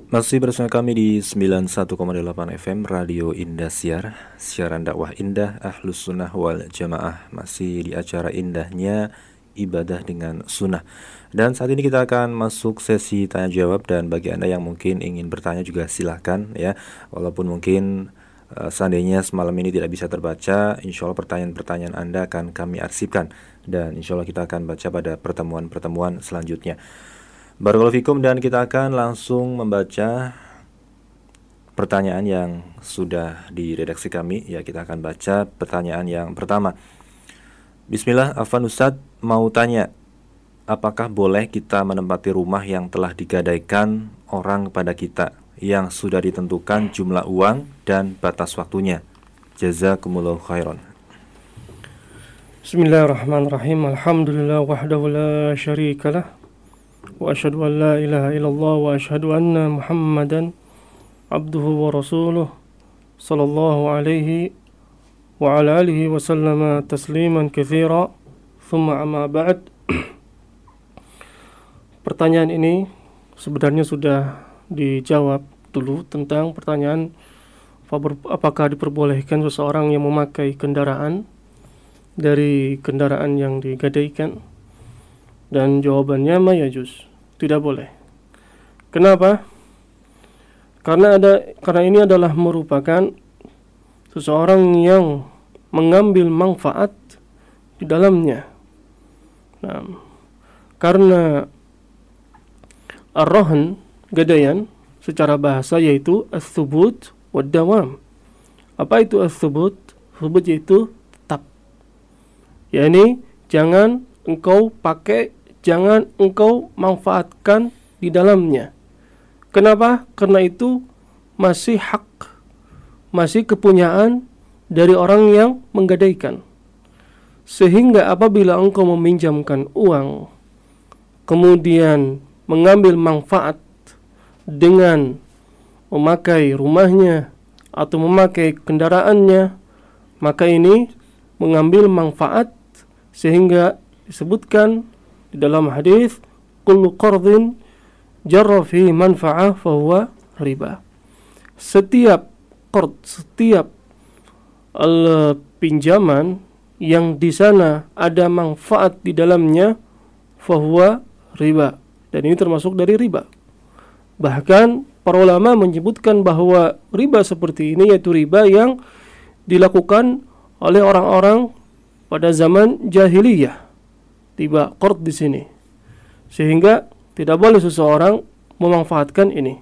Masih bersama kami di 91,8 FM Radio Indosiar, siaran dakwah indah Ahlus Sunnah wal Jamaah. Masih di acara indahnya ibadah dengan sunnah. Dan saat ini kita akan masuk sesi tanya jawab, dan bagi Anda yang mungkin ingin bertanya juga silahkan ya. Walaupun mungkin seandainya semalam ini tidak bisa terbaca, insya Allah pertanyaan-pertanyaan Anda akan kami arsipkan, dan insya Allah kita akan baca pada pertemuan-pertemuan selanjutnya. Barakallahu fikum, dan kita akan langsung membaca pertanyaan yang sudah diredaksi kami. Ya, kita akan baca pertanyaan yang pertama. Bismillah, Afwan Ustadz mau tanya, apakah boleh kita menempati rumah yang telah digadaikan orang pada kita, yang sudah ditentukan jumlah uang dan batas waktunya? Jazakumullahu khairan. Bismillahirrahmanirrahim. Alhamdulillah wahdahu la syarikalah, wa asyhadu an la ilaha illallah wa asyhadu anna Muhammadan abduhu wa rasuluh sallallahu alaihi wa ala alihi wa sallama tasliman katsira. Thumma amma ba'd. Pertanyaan ini sebenarnya sudah dijawab dulu tentang pertanyaan apakah diperbolehkan seseorang yang memakai kendaraan dari kendaraan yang digadaikan, dan jawabannya mayajuz, tidak boleh. Kenapa? Karena ini adalah merupakan seseorang yang mengambil manfaat di dalamnya. Nah, karena ar-rahn, gadaian secara bahasa yaitu ats-tsubut wad-dawam. Apa itu ats-tsubut? Tsubut yaitu tetap. yakni jangan engkau pakai, jangan engkau manfaatkan di dalamnya. Kenapa? Karena itu masih hak, masih kepunyaan dari orang yang menggadaikan. Sehingga apabila engkau meminjamkan uang, kemudian mengambil manfaat dengan memakai rumahnya atau memakai kendaraannya, maka ini mengambil manfaat, sehingga disebutkan di dalam hadis, kullu qardin jarra fi manfa'ah fahuwa riba. Setiap qard, setiap pinjaman yang di sana ada manfaat di dalamnya, fahuwa riba, dan ini termasuk dari riba. Bahkan para ulama menyebutkan bahwa riba seperti ini yaitu riba yang dilakukan oleh orang-orang pada zaman jahiliyah. Tiba qard di sini, sehingga tidak boleh seseorang memanfaatkan ini.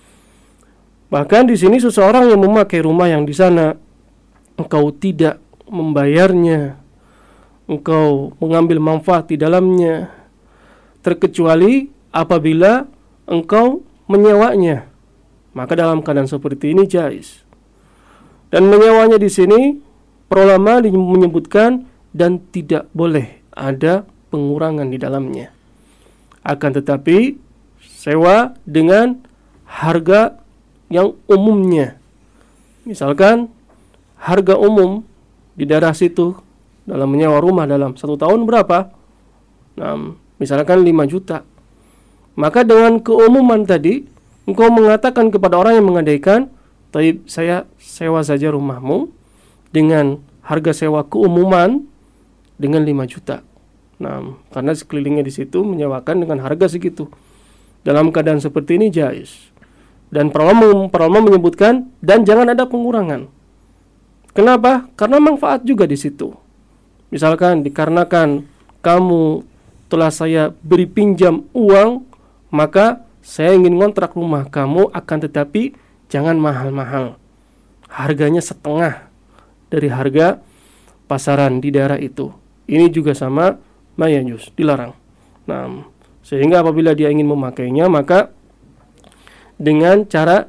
Bahkan di sini seseorang yang memakai rumah yang di sana engkau tidak membayarnya, engkau mengambil manfaat di dalamnya, terkecuali apabila engkau menyewanya, maka dalam keadaan seperti ini jaiz. Dan menyewanya di sini para ulama menyebutkan dan tidak boleh ada pengurangan di dalamnya. Akan tetapi sewa dengan harga yang umumnya. Misalkan harga umum di daerah situ dalam menyewa rumah dalam 1 tahun berapa? Nah, misalkan 5 juta. Maka dengan keumuman tadi, engkau mengatakan kepada orang yang menggadaikan, "Taib, saya sewa saja rumahmu dengan harga sewa keumuman dengan 5 juta." Nah, karena sekelilingnya di situ menyewakan dengan harga segitu. Dalam keadaan seperti ini jaiz. Dan para ulama menyebutkan dan jangan ada pengurangan. Kenapa? Karena manfaat juga di situ. Misalkan dikarenakan kamu telah saya beri pinjam uang, maka saya ingin ngontrak rumah kamu, akan tetapi jangan mahal-mahal. Harganya setengah dari harga pasaran di daerah itu. Ini juga sama mayajuz, dilarang. Nah, sehingga apabila dia ingin memakainya, maka dengan cara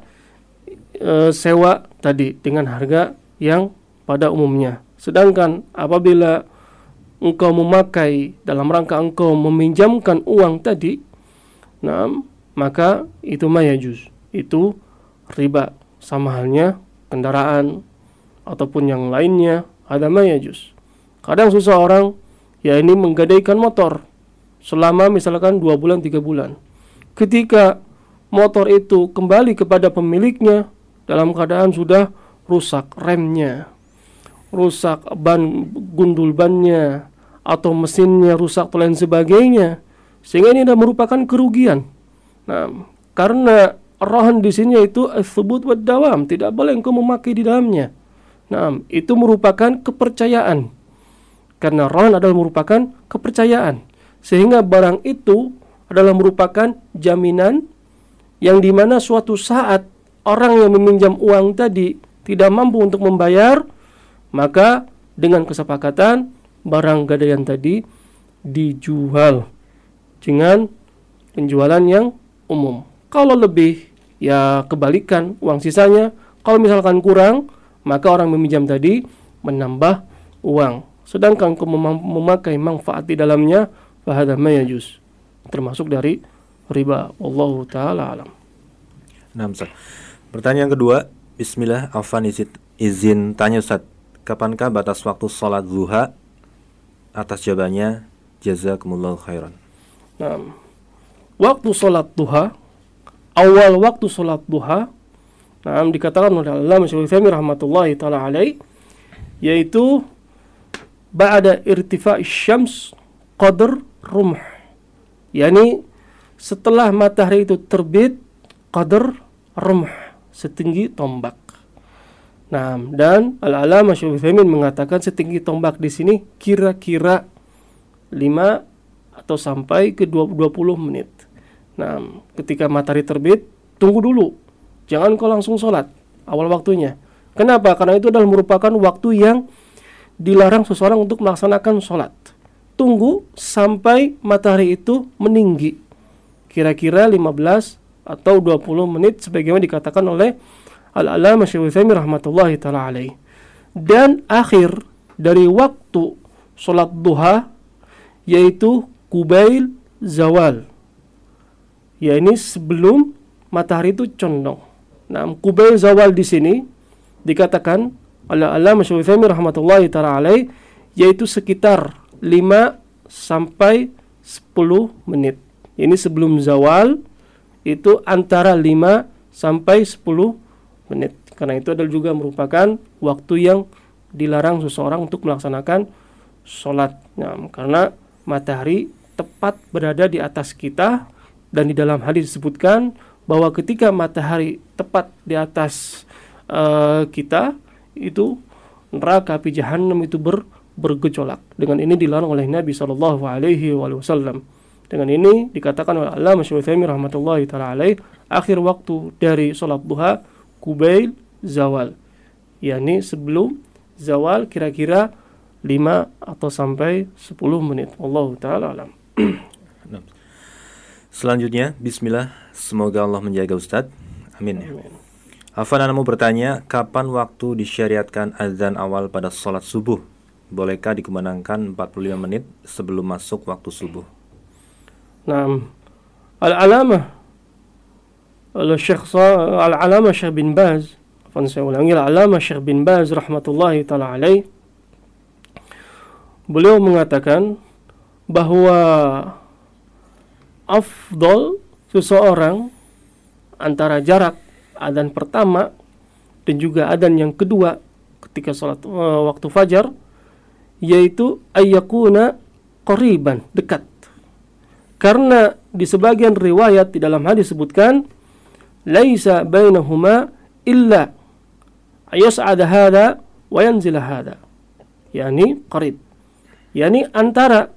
sewa tadi dengan harga yang pada umumnya. Sedangkan apabila engkau memakai dalam rangka engkau meminjamkan uang tadi, nah, maka itu mayajuz, itu riba. Sama halnya kendaraan ataupun yang lainnya, ada mayajuz. Kadang seseorang ini menggadaikan motor selama misalkan 2 bulan 3 bulan. Ketika motor itu kembali kepada pemiliknya dalam keadaan sudah rusak remnya, rusak gundul bannya, atau mesinnya rusak dan lain sebagainya, sehingga ini adalah merupakan kerugian. Nah, karena rahan di sini itu ats-tsubut wad dawam, tidak boleh engkau memakai di dalamnya. Nah, itu merupakan kepercayaan. Karena rahan adalah merupakan kepercayaan, sehingga barang itu adalah merupakan jaminan yang dimana suatu saat orang yang meminjam uang tadi tidak mampu untuk membayar, maka dengan kesepakatan barang gadaian tadi dijual dengan penjualan yang umum. Kalau lebih, ya kebalikan, uang sisanya. Kalau misalkan kurang, maka orang meminjam tadi menambah uang. Sedangkan kau memakai manfaat di dalamnya, fahadha ma yajuz, termasuk dari riba. Wallahu ta'ala alam. Nah, Ustaz. Pertanyaan kedua, bismillah, afan izin tanya Ustaz, kapankah batas waktu sholat zuha? Atas jawabannya, jazakumullahu khairan. Nah, waktu sholat duha, awal waktu sholat duha, nah, dikatakan oleh Allamah Syaikhul rahmatullahi ta'ala alaih, yaitu ba'da irtifa' syams qadr rumh, yakni setelah matahari itu terbit qadr rumh, setinggi tombak. Nah, dan Al-Allamah Syaikhul mengatakan setinggi tombak di sini kira-kira 5 atau sampai ke 20 menit. Nah, ketika matahari terbit, tunggu dulu. Jangan kau langsung sholat awal waktunya. Kenapa? Karena itu adalah merupakan waktu yang dilarang seseorang untuk melaksanakan sholat. Tunggu sampai matahari itu meninggi, kira-kira 15 atau 20 menit sebagaimana dikatakan oleh Al-Allamah Syaikhul rahmatullahi ta'ala alaih. Dan akhir dari waktu sholat duha yaitu kubail zawal, yakni sebelum matahari itu condong. Nah, kubail zawal di sini dikatakan oleh Al-Allamah Syaikhul rahmatullahi ta'ala alaih yaitu sekitar 5 sampai 10 menit. Ini sebelum zawal itu antara 5 sampai 10 menit. Karena itu adalah juga merupakan waktu yang dilarang seseorang untuk melaksanakan sholat. Nah, karena matahari tepat berada di atas kita, dan di dalam hadis disebutkan bahwa ketika matahari tepat di atas kita, itu neraka api jahanam itu bergejolak. Dengan ini dilarang oleh Nabi sallallahu alaihi wasallam. Dengan ini dikatakan oleh Allamah Syaikhul rahmatullahi ta'ala alaih, akhir waktu dari sholat duha kubail zawal, yakni sebelum zawal kira-kira 5 atau sampai 10 menit. Wallahu ta'ala alam. Selanjutnya, bismillah, semoga Allah menjaga Ustadz. Amin. Afan, ana mau bertanya, kapan waktu disyariatkan azan awal pada sholat subuh? Bolehkah dikumandangkan 45 menit sebelum masuk waktu subuh? Nah, Al-Alamah Syekh bin Baz, Al-Alamah Syekh bin Baz rahmatullahi ta'ala alaih, beliau mengatakan bahwa afdal seseorang antara jarak adzan pertama dan juga adzan yang kedua ketika salat waktu fajar, yaitu ayyakuna qariban, dekat. Karena di sebagian riwayat di dalam hadis disebutkan laisa bainahuma illa ayas'ada hada wa yanzila hada, yakni qarib, yakni antara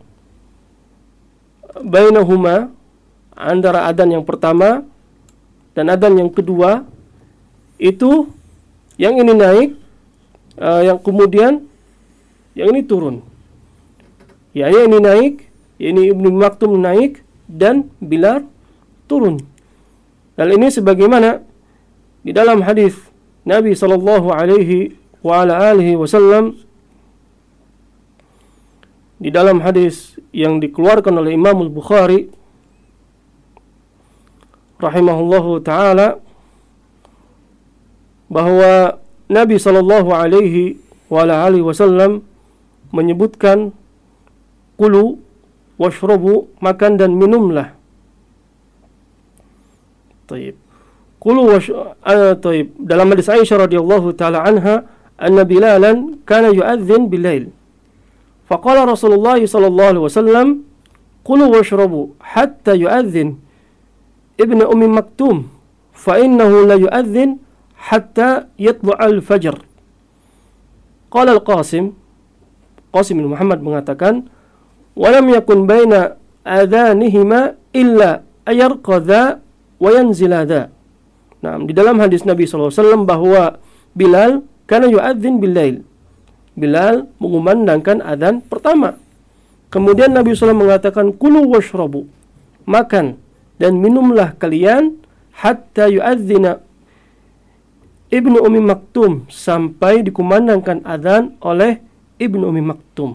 bainahuma, antara adzan yang pertama dan adzan yang kedua itu yang ini naik, yang kemudian yang ini turun. Ya, ini naik, ini Ibnu Maktum naik dan Bilal turun. Dan ini sebagaimana di dalam hadis Nabi sallallahu alaihi wa ala alihi wasallam, di dalam hadis yang dikeluarkan oleh Imam Al-Bukhari rahimahullahu taala, bahwa Nabi sallallahu alaihi wa ala alihi wasallam menyebutkan kulu washrabu, makan dan minumlah, Taib. Taib. Dalam hadis Aisyah radhiyallahu taala anha, anna Bilalan kana yu'adzin bil-lail. Faqala Rasulullah sallallahu alaihi wasallam, "Qulu washrabu hatta yu'adzin Ibnu Ummi Maktum, fa innahu la yu'adzin hatta yatlu'al fajr." Qala Qasim bin Muhammad mengatakan, "Walam yakun baina adhanihima illa ayarqadha wa yanzilada." Nah, di dalam hadis Nabi SAW bahwa Bilal kana yu'adzin bil-lail. Bilal mengumandangkan adzan pertama. Kemudian Nabi SAW mengatakan, "Kulu washrabu." Makan dan minumlah kalian hatta yu'adzina Ibnu Ummi Maktum, sampai dikumandangkan adzan oleh Ibnu Ummi Maktum.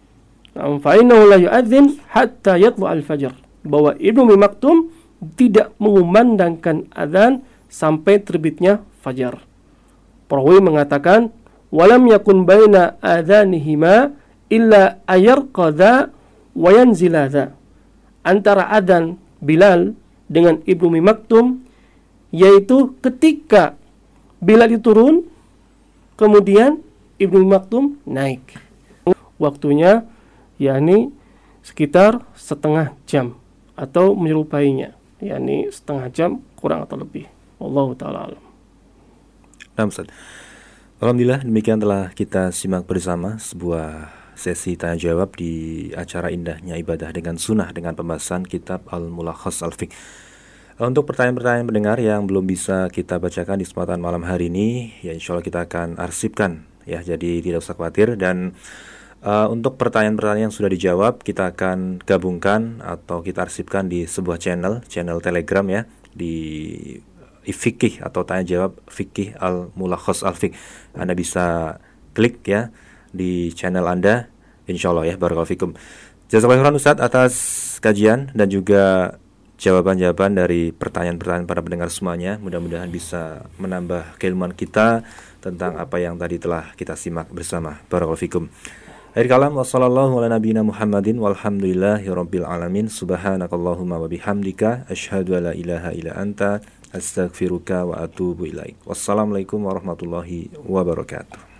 Fa innahu la yu'adzin hatta yatlu'al fajr. Bahwa Ibnu Ummi Maktum tidak mengumandangkan adzan sampai terbitnya fajar. Perawi mengatakan, walam yakun baina adhanihima illa ayarqadha wa yanziladha. Antara adzan Bilal dengan Ibnu Ummi Maktum yaitu ketika Bilal itu turun, kemudian Ibnu Ummi Maktum naik. Waktunya yakni sekitar setengah jam atau menyerupainya, yakni setengah jam kurang atau lebih. Wallahu ta'ala alam. Nah, Ustaz, alhamdulillah demikian telah kita simak bersama sebuah sesi tanya jawab di acara Indahnya Ibadah dengan Sunnah dengan pembahasan kitab Al-Mulakhas Al-Fiqh. Untuk pertanyaan-pertanyaan pendengar yang belum bisa kita bacakan di kesempatan malam hari ini, ya insya Allah kita akan arsipkan ya, jadi tidak usah khawatir. Dan untuk pertanyaan-pertanyaan yang sudah dijawab, kita akan gabungkan atau kita arsipkan di sebuah channel Telegram ya, di Fikih atau tanya jawab Fikih Al-Mulakhas Al-Fiqh. Anda bisa klik ya di channel Anda, insyaallah ya. Barakallahu fikum. Jazakallahu khairan Ustaz atas kajian dan juga jawaban-jawaban dari pertanyaan-pertanyaan para pendengar semuanya. Mudah-mudahan bisa menambah keilmuan kita tentang apa yang tadi telah kita simak bersama. Barakallahu fikum. Akhir kalam, wassallallahu ala nabiyina Muhammadin walhamdulillahi rabbil alamin. Subhanakallahumma wa bihamdika asyhadu an la ilaha illa anta astaghfiruka wa atubu ilaik. Wassalamualaikum warahmatullahi wabarakatuh.